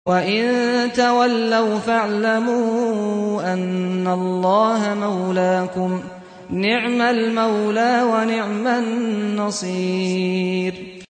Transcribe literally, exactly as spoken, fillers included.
وَإِن تَوَلَّوْا فَاعْلَمُوا أَنَّ اللَّهَ مَوْلَاكُمْ ۚ نِعْمَ الْمَوْلَىٰ وَنِعْمَ النَّصِيرُ